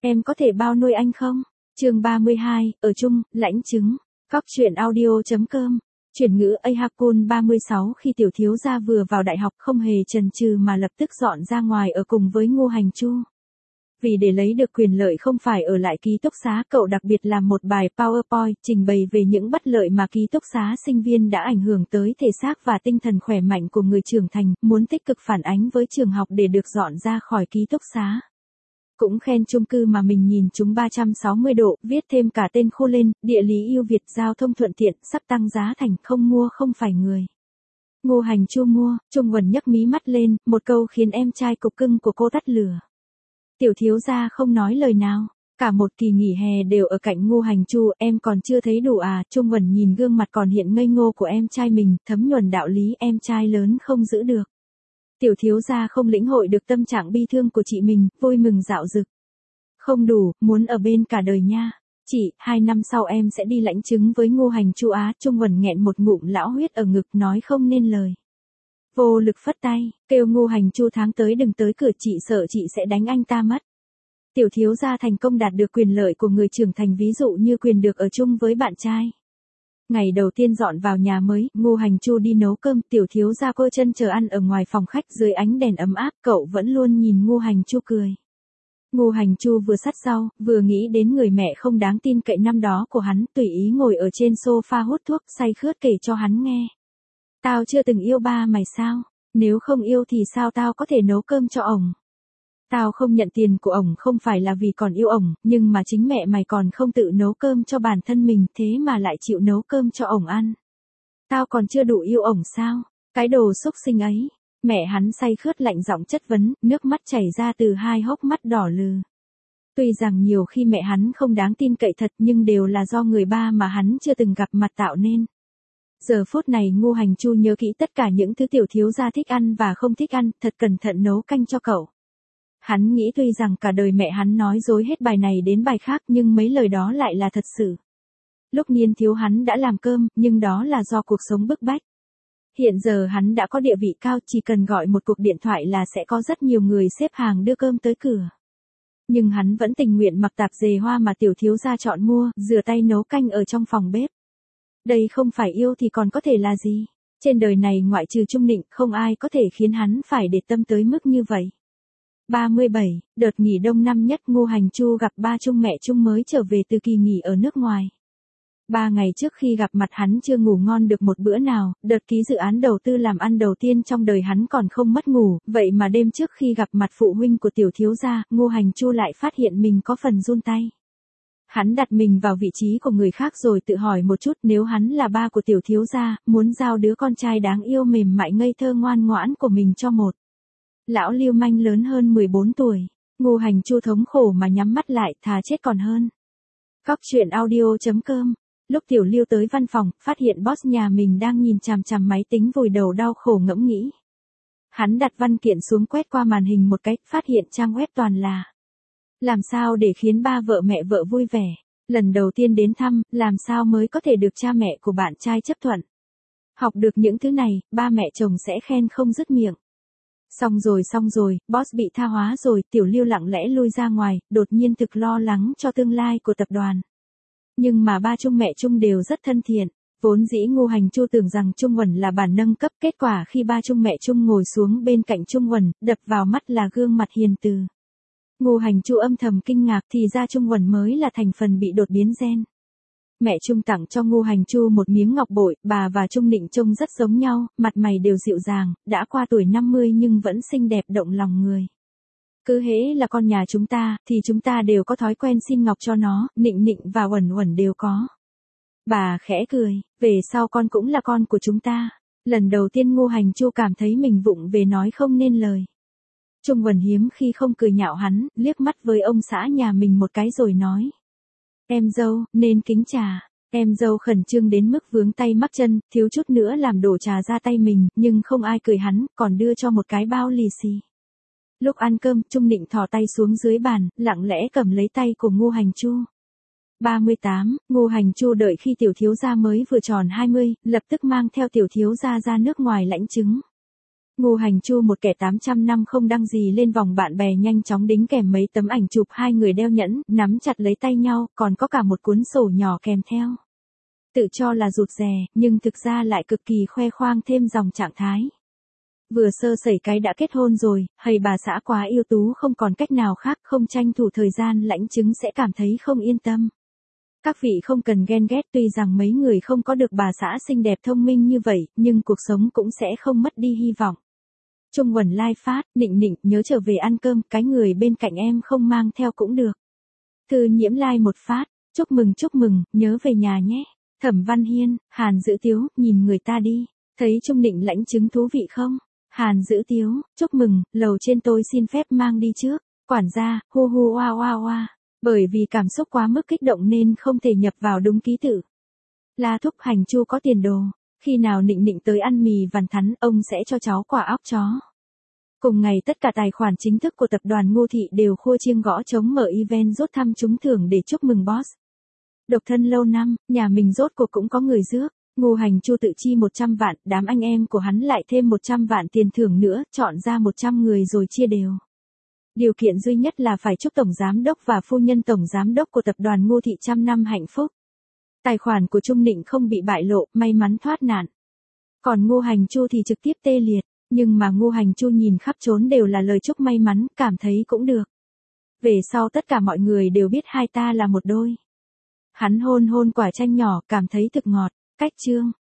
Em có thể bao nuôi anh không? Chương 32, ở chung, lãnh chứng. Góc truyện audio.com. Chuyển ngữ Ahakun 36 khi tiểu thiếu gia vừa vào đại học không hề chần chừ mà lập tức dọn ra ngoài ở cùng với Ngô Hành Chu. Vì để lấy được quyền lợi không phải ở lại ký túc xá, cậu đặc biệt làm một bài PowerPoint trình bày về những bất lợi mà ký túc xá sinh viên đã ảnh hưởng tới thể xác và tinh thần khỏe mạnh của người trưởng thành, muốn tích cực phản ánh với trường học để được dọn ra khỏi ký túc xá. Cũng khen chung cư mà mình nhìn chúng 360 độ, viết thêm cả tên khu lên, địa lý ưu việt, giao thông thuận tiện, sắp tăng giá thành, không mua không phải người. Ngô Hành Chu mua, Trung Quần nhấc mí mắt lên, một câu khiến em trai cục cưng của cô tắt lửa. Tiểu thiếu gia không nói lời nào, cả một kỳ nghỉ hè đều ở cạnh Ngô Hành Chu, em còn chưa thấy đủ à? Trung Quần nhìn gương mặt còn hiện ngây ngô của em trai mình, thấm nhuần đạo lý em trai lớn không giữ được. Tiểu thiếu gia không lĩnh hội được tâm trạng bi thương của chị mình, vui mừng dạo dực. Không đủ, muốn ở bên cả đời nha. Chị, 2 năm sau em sẽ đi lãnh chứng với Ngô Hành Chu á. Trung Quần nghẹn một ngụm lão huyết ở ngực nói không nên lời. Vô lực phất tay, kêu Ngô Hành Chu tháng tới đừng tới cửa, chị sợ chị sẽ đánh anh ta mất. Tiểu thiếu gia thành công đạt được quyền lợi của người trưởng thành, ví dụ như quyền được ở chung với bạn trai. Ngày đầu tiên dọn vào nhà mới, Ngô Hành Chu đi nấu cơm, tiểu thiếu gia cô chân chờ ăn ở ngoài phòng khách dưới ánh đèn ấm áp, cậu vẫn luôn nhìn Ngô Hành Chu cười. Ngô Hành Chu vừa sắt rau, vừa nghĩ đến người mẹ không đáng tin cậy năm đó của hắn, tùy ý ngồi ở trên sofa hút thuốc, say khướt kể cho hắn nghe. Tao chưa từng yêu ba mày sao? Nếu không yêu thì sao tao có thể nấu cơm cho ổng? Tao không nhận tiền của ổng không phải là vì còn yêu ổng, nhưng mà chính mẹ mày còn không tự nấu cơm cho bản thân mình, thế mà lại chịu nấu cơm cho ổng ăn. Tao còn chưa đủ yêu ổng sao? Cái đồ xúc sinh ấy. Mẹ hắn say khướt lạnh giọng chất vấn, nước mắt chảy ra từ hai hốc mắt đỏ lừ. Tuy rằng nhiều khi mẹ hắn không đáng tin cậy thật, nhưng đều là do người ba mà hắn chưa từng gặp mặt tạo nên. Giờ phút này Ngô Hành Chu nhớ kỹ tất cả những thứ tiểu thiếu gia thích ăn và không thích ăn, thật cẩn thận nấu canh cho cậu. Hắn nghĩ tuy rằng cả đời mẹ hắn nói dối hết bài này đến bài khác, nhưng mấy lời đó lại là thật sự. Lúc niên thiếu hắn đã làm cơm, nhưng đó là do cuộc sống bức bách. Hiện giờ hắn đã có địa vị cao, chỉ cần gọi một cuộc điện thoại là sẽ có rất nhiều người xếp hàng đưa cơm tới cửa. Nhưng hắn vẫn tình nguyện mặc tạp dề hoa mà tiểu thiếu gia chọn mua, rửa tay nấu canh ở trong phòng bếp. Đây không phải yêu thì còn có thể là gì? Trên đời này ngoại trừ Trung Nịnh, không ai có thể khiến hắn phải để tâm tới mức như vậy. 37, đợt nghỉ đông năm nhất, Ngô Hành Chu gặp ba Trung mẹ Trung mới trở về từ kỳ nghỉ ở nước ngoài. 3 ngày trước khi gặp mặt hắn chưa ngủ ngon được một bữa nào, đợt ký dự án đầu tư làm ăn đầu tiên trong đời hắn còn không mất ngủ, vậy mà đêm trước khi gặp mặt phụ huynh của tiểu thiếu gia, Ngô Hành Chu lại phát hiện mình có phần run tay. Hắn đặt mình vào vị trí của người khác rồi tự hỏi một chút, nếu hắn là ba của tiểu thiếu gia, muốn giao đứa con trai đáng yêu mềm mại ngây thơ ngoan ngoãn của mình cho một lão lưu manh lớn hơn 14 tuổi. Ngô Hành Chu thống khổ mà nhắm mắt lại, thà chết còn hơn. Góc truyện audio.com. Lúc tiểu Lưu tới văn phòng, phát hiện boss nhà mình đang nhìn chằm chằm máy tính vùi đầu đau khổ ngẫm nghĩ. Hắn đặt văn kiện xuống quét qua màn hình một cái, phát hiện trang web toàn là làm sao để khiến ba vợ mẹ vợ vui vẻ. Lần đầu tiên đến thăm, làm sao mới có thể được cha mẹ của bạn trai chấp thuận. Học được những thứ này, ba mẹ chồng sẽ khen không dứt miệng. Xong rồi, boss bị tha hóa rồi, tiểu Lưu lặng lẽ lui ra ngoài, đột nhiên thực lo lắng cho tương lai của tập đoàn. Nhưng mà ba Trung mẹ Trung đều rất thân thiện, vốn dĩ Ngô Hành Chu tưởng rằng Trung Quần là bản nâng cấp, kết quả khi ba Trung mẹ Trung ngồi xuống bên cạnh Trung Quần, đập vào mắt là gương mặt hiền từ. Ngô Hành Chu âm thầm kinh ngạc, thì ra Trung Quần mới là thành phần bị đột biến gen. Mẹ Trung tặng cho Ngô Hành Chu một miếng ngọc bội, bà và Trung Nịnh trông rất giống nhau, mặt mày đều dịu dàng, đã qua tuổi 50 nhưng vẫn xinh đẹp động lòng người. Cứ hễ là con nhà chúng ta, thì chúng ta đều có thói quen xin ngọc cho nó, Nịnh Nịnh và Uẩn Uẩn đều có. Bà khẽ cười, về sau con cũng là con của chúng ta. Lần đầu tiên Ngô Hành Chu cảm thấy mình vụng về nói không nên lời. Trung Uẩn hiếm khi không cười nhạo hắn, liếc mắt với ông xã nhà mình một cái rồi nói. Em dâu, nên kính trà. Em dâu khẩn trương đến mức vướng tay mắc chân, thiếu chút nữa làm đổ trà ra tay mình, nhưng không ai cười hắn, còn đưa cho một cái bao lì xì. Lúc ăn cơm, Trung Nịnh thò tay xuống dưới bàn, lặng lẽ cầm lấy tay của Ngô Hành Chu. 38, Ngô Hành Chu đợi khi tiểu thiếu gia mới vừa tròn 20, lập tức mang theo tiểu thiếu gia ra nước ngoài lãnh chứng. Ngô Hành Chu một kẻ 800 năm không đăng gì lên vòng bạn bè nhanh chóng đính kèm mấy tấm ảnh chụp hai người đeo nhẫn, nắm chặt lấy tay nhau, còn có cả một cuốn sổ nhỏ kèm theo. Tự cho là rụt rè, nhưng thực ra lại cực kỳ khoe khoang thêm dòng trạng thái. Vừa sơ sẩy cái đã kết hôn rồi, hay bà xã quá ưu tú không còn cách nào khác, không tranh thủ thời gian lãnh chứng sẽ cảm thấy không yên tâm. Các vị không cần ghen ghét, tuy rằng mấy người không có được bà xã xinh đẹp thông minh như vậy, nhưng cuộc sống cũng sẽ không mất đi hy vọng. Trung Quần lai phát, Nịnh Nịnh, nhớ trở về ăn cơm, cái người bên cạnh em không mang theo cũng được. Thư Nhiễm lai một phát, chúc mừng, nhớ về nhà nhé. Thẩm Văn Hiên, Hàn Dữ Tiếu, nhìn người ta đi, thấy Trung Nịnh lãnh chứng thú vị không? Hàn Dữ Tiếu, chúc mừng, lầu trên tôi xin phép mang đi trước. Quản gia, hu hu oa oa oa. Bởi vì cảm xúc quá mức kích động nên không thể nhập vào đúng ký tự. La Thúc, Hành Chu có tiền đồ. Khi nào Nịnh Nịnh tới ăn mì vằn thắn, ông sẽ cho cháu quả óc chó. Cùng ngày tất cả tài khoản chính thức của tập đoàn Ngô Thị đều khua chiêng gõ trống mở event rút thăm trúng thưởng để chúc mừng boss. Độc thân lâu năm, nhà mình rốt cuộc cũng có người rước. Ngô Hành Chu tự chi 100 vạn, đám anh em của hắn lại thêm 100 vạn tiền thưởng nữa, chọn ra 100 người rồi chia đều. Điều kiện duy nhất là phải chúc Tổng Giám đốc và phu nhân Tổng Giám đốc của tập đoàn Ngô Thị trăm năm hạnh phúc. Tài khoản của Trung Nịnh không bị bại lộ, may mắn thoát nạn. Còn Ngô Hành Chu thì trực tiếp tê liệt, nhưng mà Ngô Hành Chu nhìn khắp trốn đều là lời chúc may mắn, cảm thấy cũng được. Về sau tất cả mọi người đều biết hai ta là một đôi. Hắn hôn quả chanh nhỏ, cảm thấy thực ngọt. Cách chương